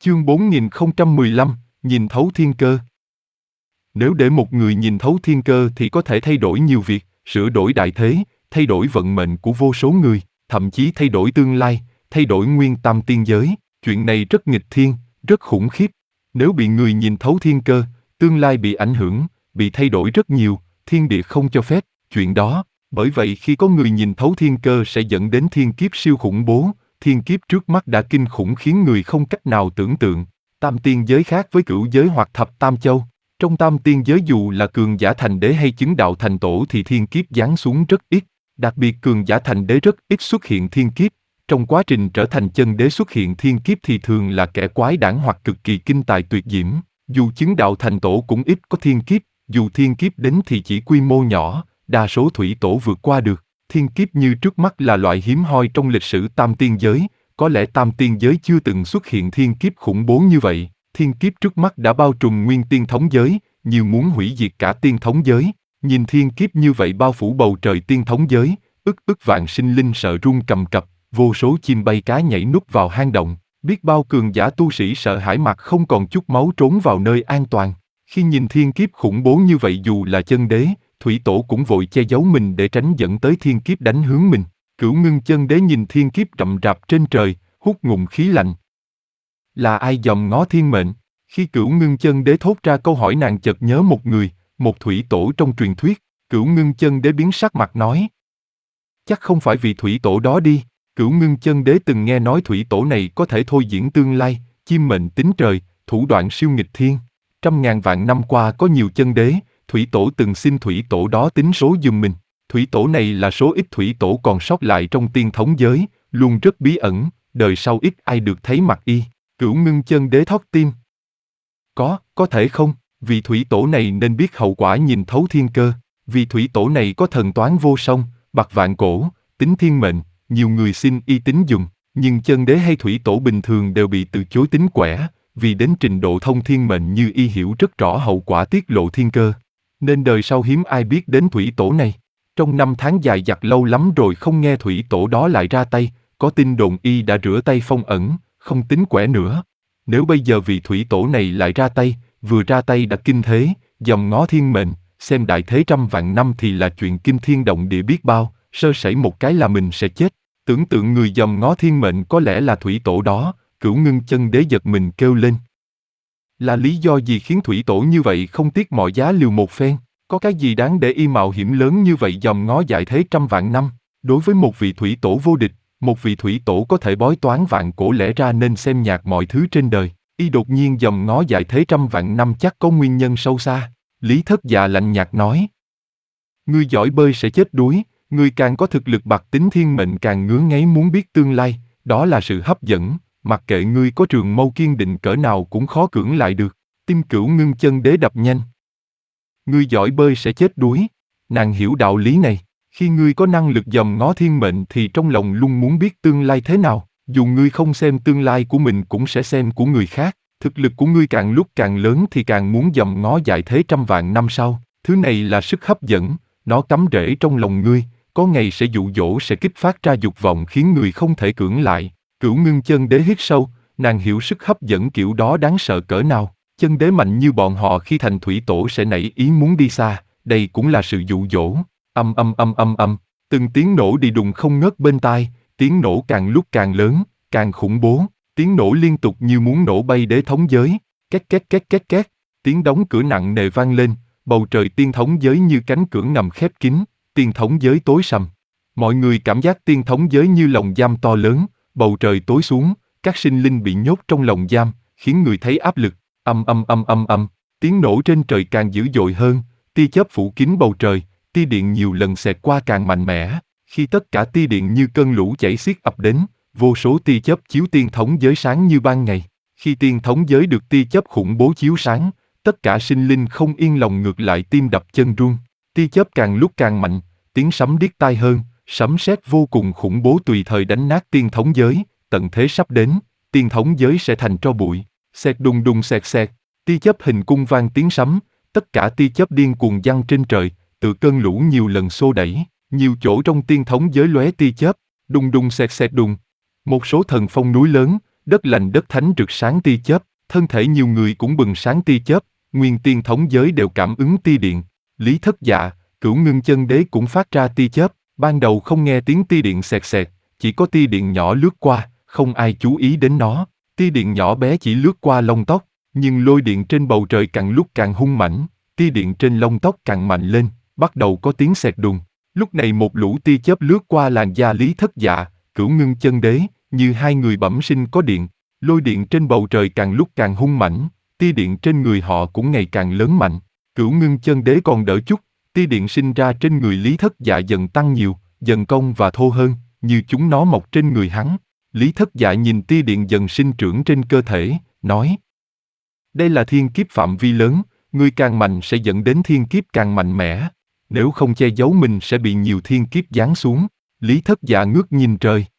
Chương 4015, nhìn thấu thiên cơ. Nếu để một người nhìn thấu thiên cơ thì có thể thay đổi nhiều việc, sửa đổi đại thế, thay đổi vận mệnh của vô số người, thậm chí thay đổi tương lai, thay đổi nguyên tam tiên giới. Chuyện này rất nghịch thiên, rất khủng khiếp. Nếu bị người nhìn thấu thiên cơ, tương lai bị ảnh hưởng, bị thay đổi rất nhiều, thiên địa không cho phép chuyện đó. Bởi vậy khi có người nhìn thấu thiên cơ sẽ dẫn đến thiên kiếp siêu khủng bố. Thiên kiếp trước mắt đã kinh khủng khiến người không cách nào tưởng tượng. Tam tiên giới khác với cửu giới hoặc thập tam châu. Trong tam tiên giới dù là cường giả thành đế hay chứng đạo thành tổ thì thiên kiếp giáng xuống rất ít. Đặc biệt cường giả thành đế rất ít xuất hiện thiên kiếp. Trong quá trình trở thành chân đế xuất hiện thiên kiếp thì thường là kẻ quái đản hoặc cực kỳ kinh tài tuyệt diễm. Dù chứng đạo thành tổ cũng ít có thiên kiếp, dù thiên kiếp đến thì chỉ quy mô nhỏ, đa số thủy tổ vượt qua được. Thiên kiếp như trước mắt là loại hiếm hoi trong lịch sử tam tiên giới, có lẽ tam tiên giới chưa từng xuất hiện thiên kiếp khủng bố như vậy. Thiên kiếp trước mắt đã bao trùm nguyên tiên thống giới, như muốn hủy diệt cả tiên thống giới. Nhìn thiên kiếp như vậy bao phủ bầu trời tiên thống giới, ức vạn sinh linh sợ run cầm cập, vô số chim bay cá nhảy núp vào hang động, biết bao cường giả tu sĩ sợ hãi mặt không còn chút máu trốn vào nơi an toàn. Khi nhìn thiên kiếp khủng bố như vậy dù là chân đế, thủy tổ cũng vội che giấu mình để tránh dẫn tới thiên kiếp đánh hướng mình. Cửu Ngưng chân đế nhìn thiên kiếp rậm rạp trên trời, hút ngụm khí lạnh. Là ai dòm ngó thiên mệnh? Khi Cửu Ngưng chân đế thốt ra câu hỏi nàng chợt nhớ một người, một thủy tổ trong truyền thuyết. Cửu Ngưng chân đế biến sắc mặt nói: chắc không phải vị thủy tổ đó đi. Cửu Ngưng chân đế từng nghe nói thủy tổ này có thể thôi diễn tương lai, chiêm mệnh tính trời, thủ đoạn siêu nghịch thiên. Trăm ngàn vạn năm qua có nhiều chân đế, thủy tổ từng xin thủy tổ đó tính số giùm mình. Thủy tổ này là số ít thủy tổ còn sót lại trong tiên thống giới, luôn rất bí ẩn, đời sau ít ai được thấy mặt y. Cửu Ngưng chân đế thót tim. Có thể không? Vì thủy tổ này nên biết hậu quả nhìn thấu thiên cơ. Vì thủy tổ này có thần toán vô song, bạc vạn cổ, tính thiên mệnh, nhiều người xin y tính dùng. Nhưng chân đế hay thủy tổ bình thường đều bị từ chối tính quẻ, vì đến trình độ thông thiên mệnh như y hiểu rất rõ hậu quả tiết lộ thiên cơ. Nên đời sau hiếm ai biết đến thủy tổ này. Trong năm tháng dài dặt lâu lắm rồi không nghe thủy tổ đó lại ra tay, có tin đồn y đã rửa tay phong ẩn, không tính quẻ nữa. Nếu bây giờ vị thủy tổ này lại ra tay, vừa ra tay đã kinh thế, dòm ngó thiên mệnh, xem đại thế trăm vạn năm thì là chuyện kinh thiên động địa biết bao, sơ sẩy một cái là mình sẽ chết. Tưởng tượng người dòm ngó thiên mệnh có lẽ là thủy tổ đó. Cửu Ngưng chân đế giật mình kêu lên. Là lý do gì khiến thủy tổ như vậy không tiếc mọi giá liều một phen? Có cái gì đáng để y mạo hiểm lớn như vậy dòm ngó đại thế trăm vạn năm? Đối với một vị thủy tổ vô địch, một vị thủy tổ có thể bói toán vạn cổ lẽ ra nên xem nhạt mọi thứ trên đời. Y đột nhiên dòm ngó đại thế trăm vạn năm chắc có nguyên nhân sâu xa. Lý Thất Dạ lạnh nhạt nói. Ngươi giỏi bơi sẽ chết đuối, ngươi càng có thực lực bạc tính thiên mệnh càng ngứa ngáy muốn biết tương lai, đó là sự hấp dẫn. Mặc kệ ngươi có trường mâu kiên định cỡ nào cũng khó cưỡng lại được. Tim Cửu Ngưng chân đế đập nhanh. Ngươi giỏi bơi sẽ chết đuối. Nàng hiểu đạo lý này. Khi ngươi có năng lực dòm ngó thiên mệnh thì trong lòng luôn muốn biết tương lai thế nào. Dù ngươi không xem tương lai của mình cũng sẽ xem của người khác. Thực lực của ngươi càng lúc càng lớn thì càng muốn dòm ngó đại thế trăm vạn năm sau. Thứ này là sức hấp dẫn. Nó cắm rễ trong lòng ngươi. Có ngày sẽ dụ dỗ sẽ kích phát ra dục vọng khiến người không thể cưỡng lại. Cửu Ngưng chân đế hít sâu, nàng hiểu sức hấp dẫn kiểu đó đáng sợ cỡ nào. Chân đế mạnh như bọn họ khi thành thủy tổ sẽ nảy ý muốn đi xa, đây cũng là sự dụ dỗ. Âm, từng tiếng nổ đi đùng không ngớt bên tai, tiếng nổ càng lúc càng lớn, càng khủng bố. Tiếng nổ liên tục như muốn nổ bay đế thống giới, két. Tiếng đóng cửa nặng nề vang lên, bầu trời tiên thống giới như cánh cửa ngầm khép kín, tiên thống giới tối sầm. Mọi người cảm giác tiên thống giới như lồng giam to lớn. Bầu trời tối xuống, các sinh linh bị nhốt trong lồng giam, khiến người thấy áp lực. Âm. Tiếng nổ trên trời càng dữ dội hơn, tia chớp phủ kín bầu trời, tia điện nhiều lần xẹt qua càng mạnh mẽ. Khi tất cả tia điện như cơn lũ chảy xiết ập đến, vô số tia chớp chiếu tiên thống giới sáng như ban ngày. Khi tiên thống giới được tia chớp khủng bố chiếu sáng, tất cả sinh linh không yên lòng ngược lại tim đập chân run. Tia chớp càng lúc càng mạnh, tiếng sấm điếc tai hơn. Sấm sét vô cùng khủng bố tùy thời đánh nát tiên thống giới, tận thế sắp đến, tiên thống giới sẽ thành tro bụi. Xẹt đùng xẹt, tia chớp hình cung vang tiếng sấm, tất cả tia chớp điên cuồng giăng trên trời, từ cơn lũ nhiều lần xô đẩy, nhiều chỗ trong tiên thống giới lóe tia chớp, đùng xẹt đùng. Một số thần phong núi lớn, đất lành đất thánh rực sáng tia chớp, thân thể nhiều người cũng bừng sáng tia chớp, nguyên tiên thống giới đều cảm ứng tia điện. Lý Thất Dạ, Cửu Ngưng Chân Đế cũng phát ra tia chớp, ban đầu không nghe tiếng tia điện xẹt xẹt, chỉ có tia điện nhỏ lướt qua, không ai chú ý đến nó. Tia điện nhỏ bé chỉ lướt qua lông tóc, nhưng lôi điện trên bầu trời càng lúc càng hung mãnh, tia điện trên lông tóc càng mạnh lên, bắt đầu có tiếng xẹt đùng. Lúc này một lũ tia chớp lướt qua làn da Lý Thất Dạ, Cửu Ngưng Chân Đế, như hai người bẩm sinh có điện. Lôi điện trên bầu trời càng lúc càng hung mãnh, tia điện trên người họ cũng ngày càng lớn mạnh. Cửu Ngưng Chân Đế còn đỡ chút, tia điện sinh ra trên người Lý Thất Dạ dần tăng nhiều, dần cong và thô hơn, như chúng nó mọc trên người hắn. Lý Thất Dạ nhìn tia điện dần sinh trưởng trên cơ thể, nói: đây là thiên kiếp phạm vi lớn, ngươi càng mạnh sẽ dẫn đến thiên kiếp càng mạnh mẽ. Nếu không che giấu mình sẽ bị nhiều thiên kiếp giáng xuống. Lý Thất Dạ ngước nhìn trời,